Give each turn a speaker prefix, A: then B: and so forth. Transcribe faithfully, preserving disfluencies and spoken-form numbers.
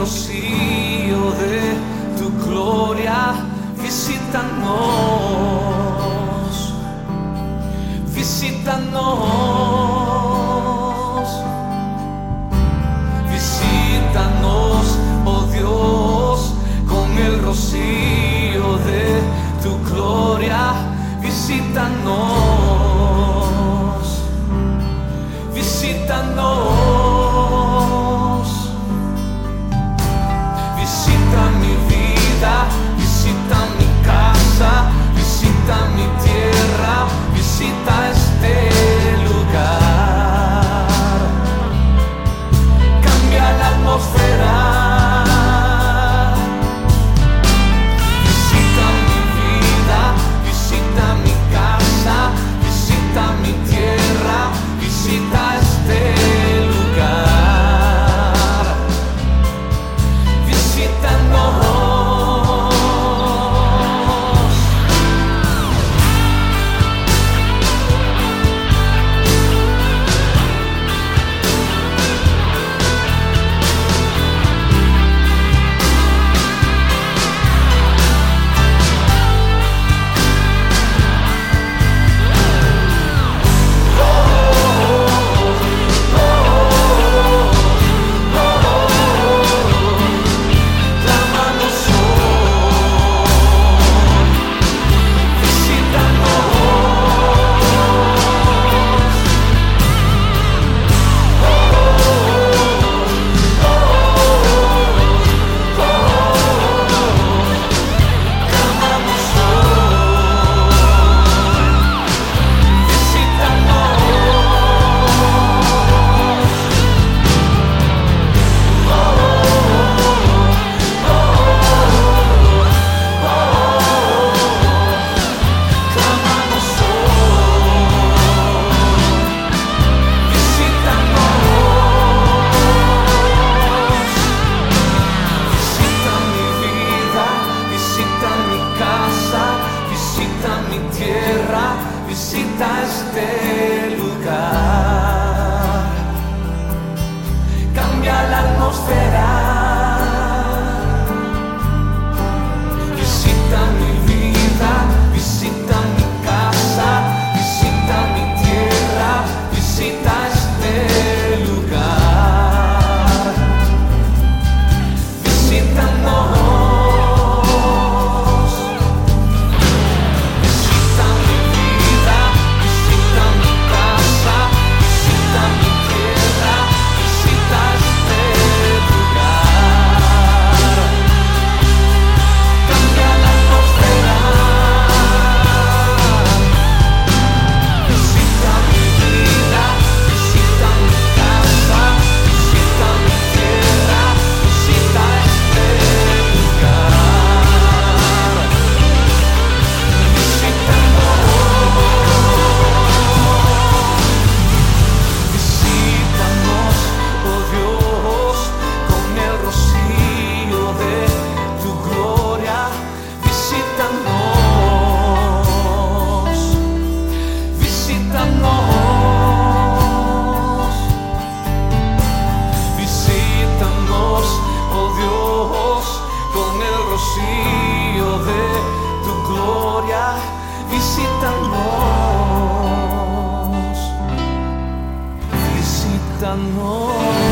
A: rocío de tu gloria, visítanos, visítanos, visítanos, oh Dios, con el rocío de tu gloria, visítanos, visítanos, visita mi vida, visita mi casa, visita mi tierra, visita este lugar, cambia la atmósfera. Visita este lugar, cambia la atmósfera. Visita mi vida, visita mi casa, visita mi tierra, visita este lugar. Visítanos. De tu gloria, visítanos, visítanos.